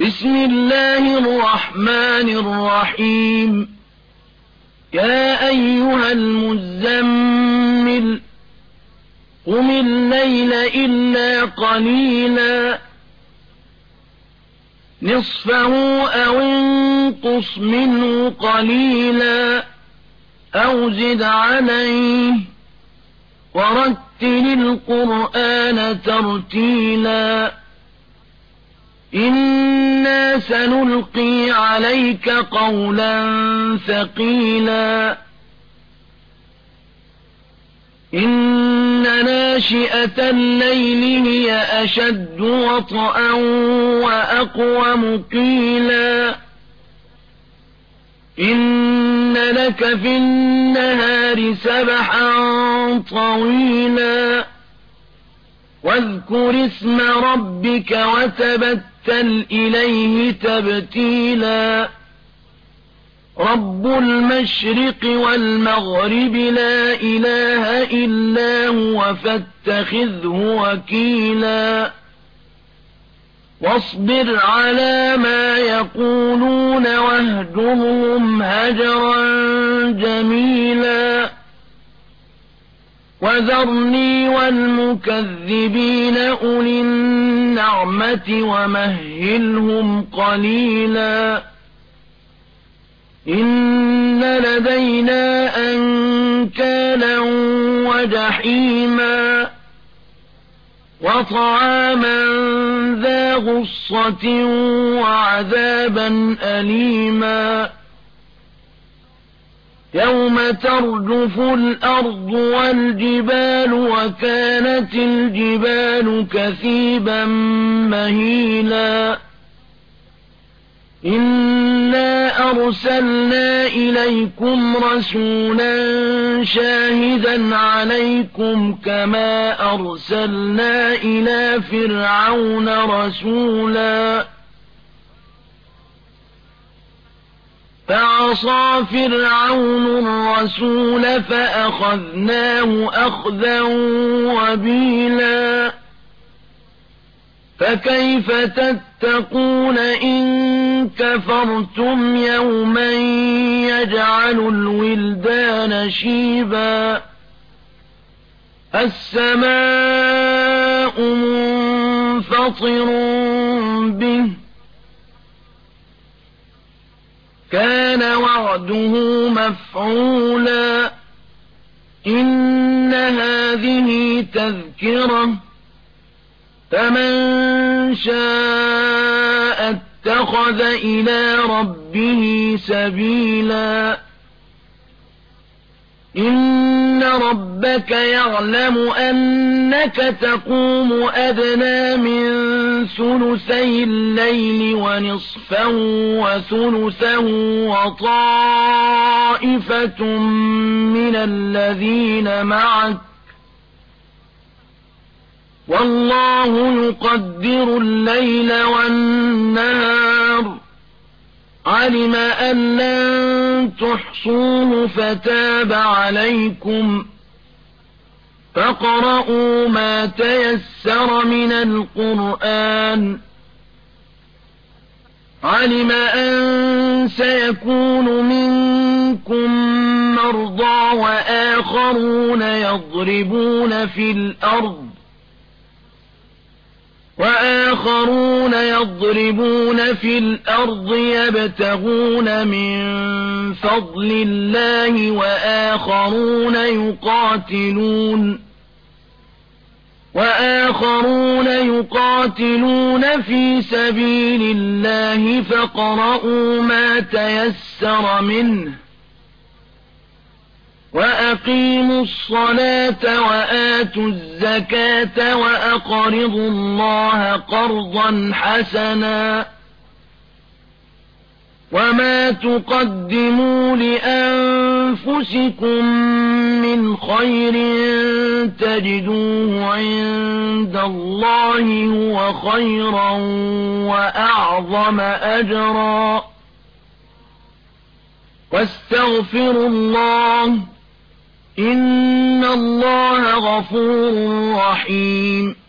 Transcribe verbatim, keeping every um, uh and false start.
بسم الله الرحمن الرحيم يا أيها المزمل قم الليل إلا قليلا نصفه أو انقص منه قليلا أو زد عليه ورتل القرآن ترتيلا إنا سنلقي عليك قولا ثقيلا إن ناشئة الليل هي أشد وطئا وأقوم قيلا إن لك في النهار سبحا طويلا واذكر اسم ربك وتبتل إليه تبتيلا رب المشرق والمغرب لا إله إلا هو فاتخذه وكيلا واصبر على ما يقولون واهجرهم هجرا جميلا وذرني والمكذبين أولي النعمة ومهلهم قليلا إن لدينا أنكالا وجحيما وطعاما ذا غصة وعذابا أليما يوم ترجف الأرض والجبال وكانت الجبال كثيبا مهيلا إنا أرسلنا إليكم رسولا شاهدا عليكم كما أرسلنا إلى فرعون رسولا فعصى فرعون الرسول فأخذناه أخذا وبيلا فكيف تتقون إن كفرتم يوما يجعل الولدان شيبا السماء منفطر به كان وعده مفعولا إن هذه تذكرة فمن شاء اتخذ إلى ربه سبيلا إن ربك يعلم أنك تقوم أدنى من ثلثي الليل ونصفه وثلثه وطائفة من الذين معك والله يقدر الليل والنهار علم أن لن تحصوه فتاب عليكم فاقرؤوا ما تيسر من القرآن علم أن سيكون منكم مرضى وآخرون يضربون في الأرض وآخرون يضربون في الأرض يبتغون من فضل الله وآخرون يقاتلون وآخرون يقاتلون في سبيل الله فاقرؤوا ما تيسر منه وأقيموا الصلاة وآتوا الزكاة وأقرضوا الله قرضا حسنا وما تقدموا لأنفسكم من خير تجدوه عند الله هو خيرا وأعظم أجرا واستغفروا الله إن الله غفور رحيم